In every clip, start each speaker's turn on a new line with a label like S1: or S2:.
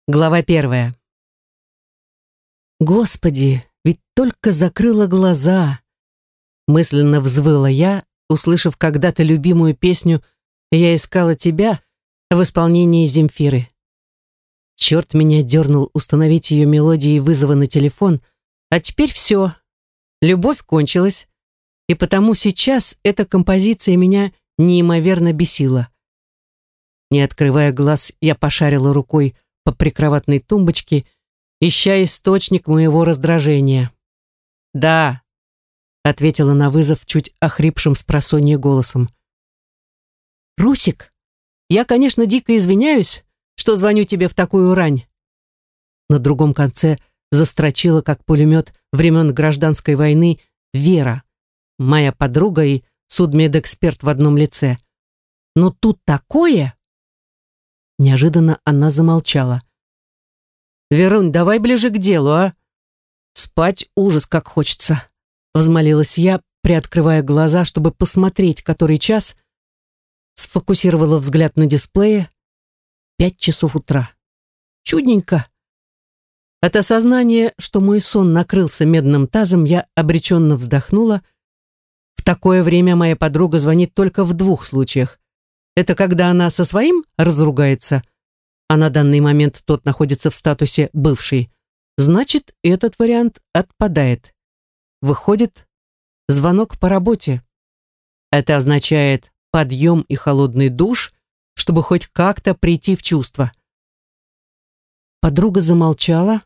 S1: Глава 1. Господи, ведь только закрыла глаза. Мысленно взвыла я, услышав когда-то любимую песню «Я искала тебя» в исполнении Земфиры. Черт меня дернул установить ее мелодии вызова на телефон, а теперь все. Любовь кончилась, и потому сейчас эта композиция меня неимоверно бесила. Не открывая глаз, я пошарила рукой по прикроватной тумбочке, ища источник моего раздражения. «Да», — ответила на вызов чуть охрипшим спросонья голосом. «Русик, я, конечно, дико извиняюсь, что звоню тебе в такую рань». На другом конце застрочила, как пулемет времен гражданской войны, Вера, моя подруга и судмедэксперт в одном лице. «Но тут такое...» Неожиданно она замолчала. «Верунь, давай ближе к делу, а? Спать ужас как хочется», — взмолилась я, приоткрывая глаза, чтобы посмотреть, который час. Сфокусировала взгляд на дисплее. 5 часов утра. Чудненько. От осознания, что мой сон накрылся медным тазом, я обреченно вздохнула. В такое время моя подруга звонит только в 2 случаях. Это когда она со своим разругается, а на данный момент тот находится в статусе «бывший». Значит, этот вариант отпадает. Выходит, звонок по работе. Это означает подъем и холодный душ, чтобы хоть как-то прийти в чувство. Подруга замолчала.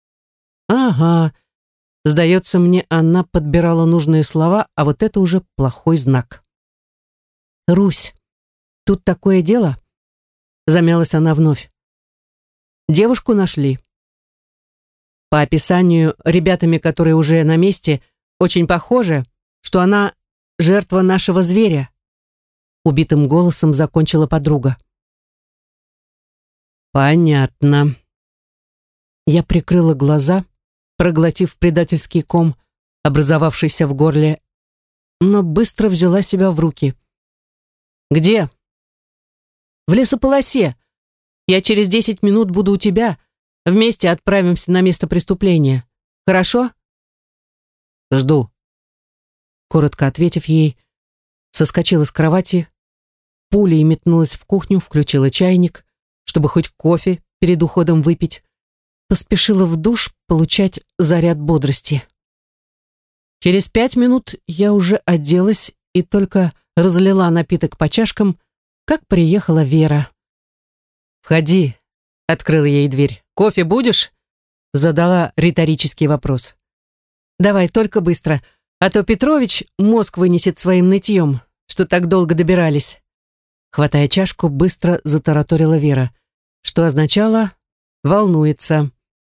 S1: Ага, сдается мне, она подбирала нужные слова, а вот это уже плохой знак. «Русь, тут такое дело», — замялась она вновь. «Девушку нашли. По описанию ребятами, которые уже на месте, очень похоже, что она жертва нашего зверя», — убитым голосом закончила подруга. «Понятно». Я прикрыла глаза, проглотив предательский ком, образовавшийся в горле, но быстро взяла себя в руки. «Где?» «В лесополосе. Я через 10 минут буду у тебя. Вместе отправимся на место преступления. Хорошо?» «Жду». Коротко ответив ей, соскочила с кровати, пулей метнулась в кухню, включила чайник, чтобы хоть кофе перед уходом выпить, поспешила в душ получать заряд бодрости. Через 5 минут я уже оделась и только разлила напиток по чашкам, как приехала Вера. «Входи», — открыла ей дверь. «Кофе будешь?» — задала риторический вопрос. «Давай, только быстро, а то Петрович мозг вынесет своим нытьем, что так долго добирались». Хватая чашку, быстро затараторила Вера, что означало «волнуется».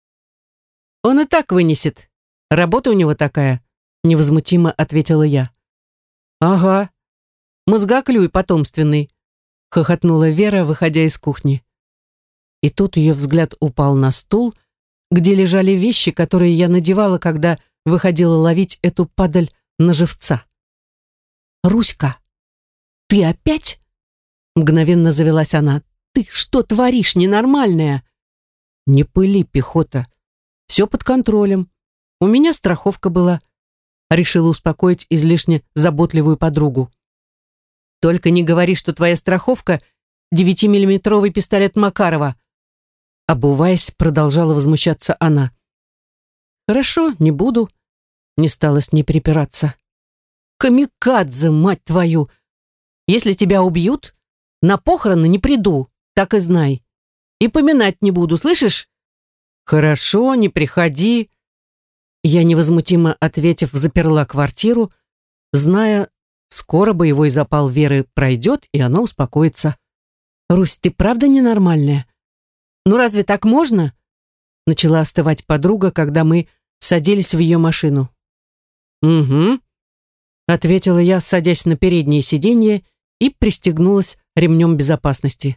S1: «Он и так вынесет. Работа у него такая», — невозмутимо ответила я. «Ага, мозгоклюй потомственный», — хохотнула Вера, выходя из кухни. И тут ее взгляд упал на стул, где лежали вещи, которые я надевала, когда выходила ловить эту падаль на живца. «Руська, ты опять?» — мгновенно завелась она. «Ты что творишь, ненормальная?» «Не пыли, пехота. Все под контролем. У меня страховка была», — решила успокоить излишне заботливую подругу. «Только не говори, что твоя страховка — 9-миллиметровый пистолет Макарова», — обуваясь, продолжала возмущаться она. «Хорошо, не буду», — не стала с ней припираться. «Камикадзе, мать твою! Если тебя убьют, на похороны не приду, так и знай. И поминать не буду, слышишь?» «Хорошо, не приходи». Я, невозмутимо ответив, заперла квартиру, зная, скоро боевой запал Веры пройдет, и она успокоится. «Русь, ты правда ненормальная? Ну разве так можно?» Начала остывать подруга, когда мы садились в ее машину. «Угу», — ответила я, садясь на переднее сиденье и пристегнулась ремнем безопасности.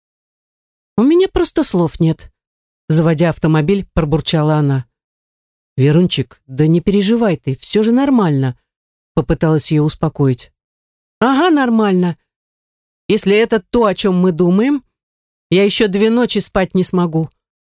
S1: «У меня просто слов нет», — заводя автомобиль, пробурчала она. «Верунчик, да не переживай ты, все же нормально», — попыталась ее успокоить. «Ага, нормально. Если это то, о чем мы думаем, я еще 2 ночи спать не смогу»,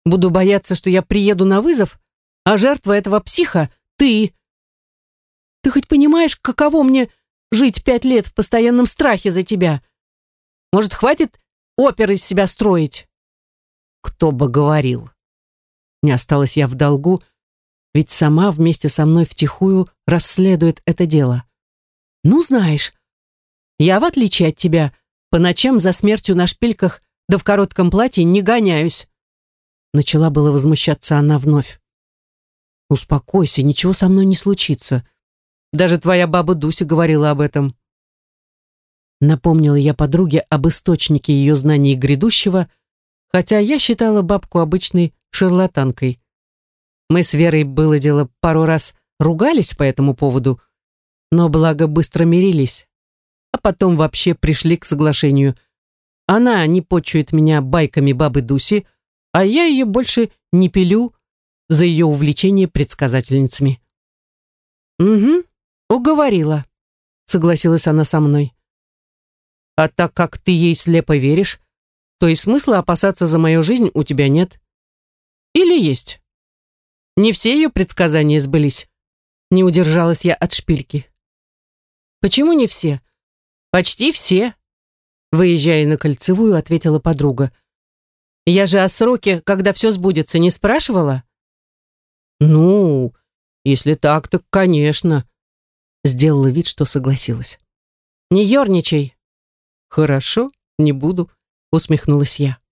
S1: Буду бояться, что я приеду на вызов, а жертва этого психа — ты. Ты хоть понимаешь, каково мне жить 5 лет в постоянном страхе за тебя? Может, хватит опер из себя строить? Кто бы говорил. Не осталась я в долгу, ведь сама вместе со мной втихую расследует это дело. Ну, знаешь, я, в отличие от тебя, по ночам за смертью на шпильках да в коротком платье не гоняюсь. Начала было возмущаться она вновь. Успокойся, ничего со мной не случится. Даже твоя баба Дуся говорила об этом. Напомнила я подруге об источнике ее знаний грядущего, хотя я считала бабку обычной шарлатанкой. Мы с Верой, было дело, пару раз ругались по этому поводу, но благо быстро мирились, а потом вообще пришли к соглашению. Она не почует меня байками бабы Дуси, а я ее больше не пилю за ее увлечение предсказательницами. «Угу, уговорила», — согласилась она со мной. «А так как ты ей слепо веришь, то и смысла опасаться за мою жизнь у тебя нет. Или есть? Не все ее предсказания сбылись». Не удержалась я от шпильки. «Почему не все?» «Почти все», — выезжая на Кольцевую, ответила подруга. «Я же о сроке, когда все сбудется, не спрашивала?» «Ну, если так, так конечно», — сделала вид, что согласилась. «Не ерничай». «Хорошо, не буду», — усмехнулась я.